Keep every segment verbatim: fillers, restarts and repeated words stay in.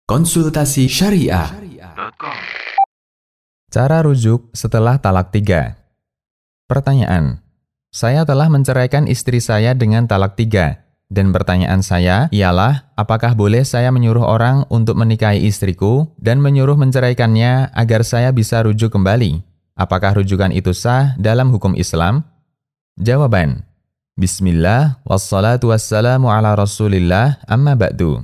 Konsultasi Syariah. Cara rujuk setelah talak tiga. Pertanyaan: saya telah menceraikan istri saya dengan talak tiga, dan pertanyaan saya ialah, apakah boleh saya menyuruh orang untuk menikahi istriku dan menyuruh menceraikannya agar saya bisa rujuk kembali? Apakah rujukan itu sah dalam hukum Islam? Jawaban: Bismillah, wassalatu wassalamu ala rasulillah, amma ba'du.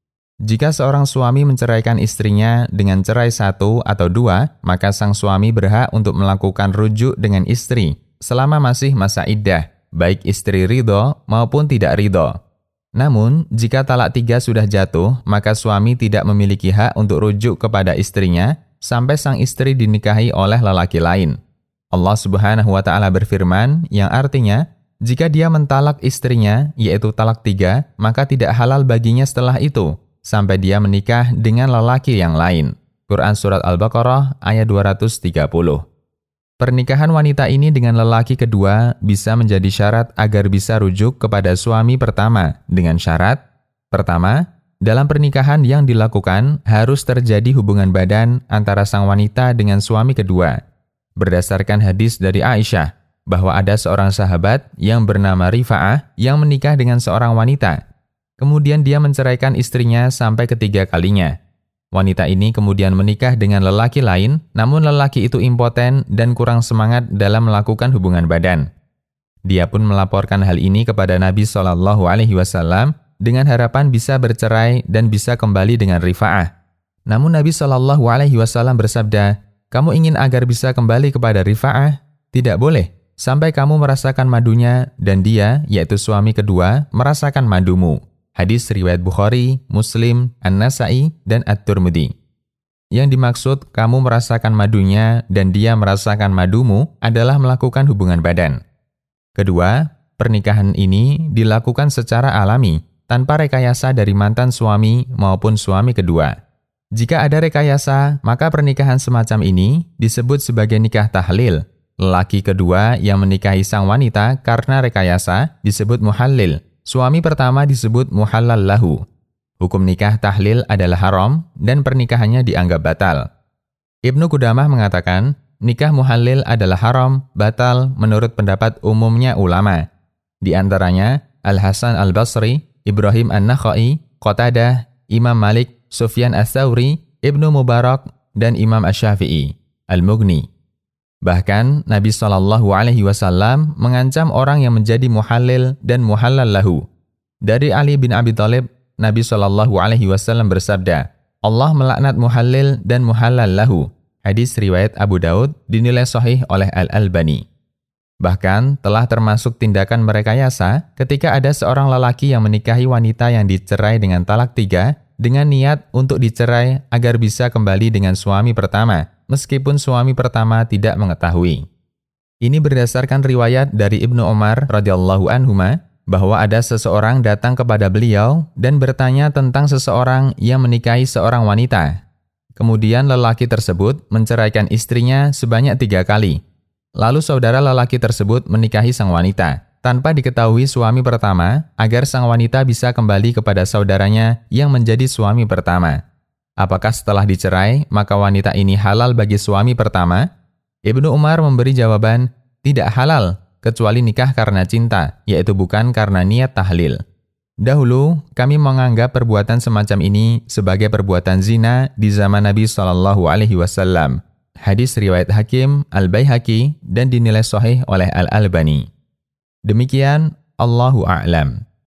Jika seorang suami menceraikan istrinya dengan cerai satu atau dua, maka sang suami berhak untuk melakukan rujuk dengan istri selama masih masa iddah, baik istri ridho maupun tidak ridho. Namun, jika talak tiga sudah jatuh, maka suami tidak memiliki hak untuk rujuk kepada istrinya sampai sang istri dinikahi oleh lelaki lain. Allah Subhanahu wa Ta'ala berfirman, yang artinya, jika dia mentalak istrinya, yaitu talak tiga, maka tidak halal baginya setelah itu sampai dia menikah dengan lelaki yang lain. Quran Surat Al-Baqarah ayat dua ratus tiga puluh. Pernikahan wanita ini dengan lelaki kedua bisa menjadi syarat agar bisa rujuk kepada suami pertama dengan syarat: pertama, dalam pernikahan yang dilakukan harus terjadi hubungan badan antara sang wanita dengan suami kedua. Berdasarkan hadis dari Aisyah bahwa ada seorang sahabat yang bernama Rifa'ah yang menikah dengan seorang wanita. Kemudian dia menceraikan istrinya sampai ketiga kalinya. Wanita ini kemudian menikah dengan lelaki lain, namun lelaki itu impoten dan kurang semangat dalam melakukan hubungan badan. Dia pun melaporkan hal ini kepada Nabi shallallahu alaihi wasallam dengan harapan bisa bercerai dan bisa kembali dengan Rifa'ah. Namun Nabi shallallahu alaihi wasallam bersabda, "Kamu ingin agar bisa kembali kepada Rifa'ah? Tidak boleh, sampai kamu merasakan madunya dan dia, yaitu suami kedua, merasakan madumu." Hadis riwayat Bukhari, Muslim, An-Nasa'i, dan At-Tirmidzi. Yang dimaksud kamu merasakan madunya dan dia merasakan madumu adalah melakukan hubungan badan. Kedua, pernikahan ini dilakukan secara alami, tanpa rekayasa dari mantan suami maupun suami kedua. Jika ada rekayasa, maka pernikahan semacam ini disebut sebagai nikah tahlil. Lelaki kedua yang menikahi sang wanita karena rekayasa disebut muhallil. Suami pertama disebut muhallal lahu. Hukum nikah tahlil adalah haram dan pernikahannya dianggap batal. Ibnu Qudamah mengatakan, nikah muhallil adalah haram, batal menurut pendapat umumnya ulama. Di antaranya Al-Hasan Al-Basri, Ibrahim An-Nakhai, Qatadah, Imam Malik, Sufyan Ats-Tsauri, Ibnu Mubarak, dan Imam Asy-Syafi'i, Al-Mughni. Bahkan, Nabi shallallahu alaihi wasallam mengancam orang yang menjadi muhallil dan muhallal lahu. Dari Ali bin Abi Thalib, Nabi shallallahu alaihi wasallam bersabda, Allah melaknat muhallil dan muhallal lahu. Hadis riwayat Abu Daud dinilai sahih oleh Al-Albani. Bahkan, telah termasuk tindakan merekayasa ketika ada seorang lelaki yang menikahi wanita yang dicerai dengan talak tiga dengan niat untuk dicerai agar bisa kembali dengan suami pertama, meskipun suami pertama tidak mengetahui. Ini berdasarkan riwayat dari Ibnu Umar radhiyallahu anhuma bahwa ada seseorang datang kepada beliau dan bertanya tentang seseorang yang menikahi seorang wanita. Kemudian lelaki tersebut menceraikan istrinya sebanyak tiga kali. Lalu saudara lelaki tersebut menikahi sang wanita tanpa diketahui suami pertama agar sang wanita bisa kembali kepada saudaranya yang menjadi suami pertama. Apakah setelah dicerai, maka wanita ini halal bagi suami pertama? Ibnu Umar memberi jawaban, tidak halal, kecuali nikah karena cinta, yaitu bukan karena niat tahlil. Dahulu, kami menganggap perbuatan semacam ini sebagai perbuatan zina di zaman Nabi shallallahu alaihi wasallam. Hadis riwayat Hakim, Al-Baihaqi, dan dinilai sahih oleh Al-Albani. Demikian, Allahu a'lam.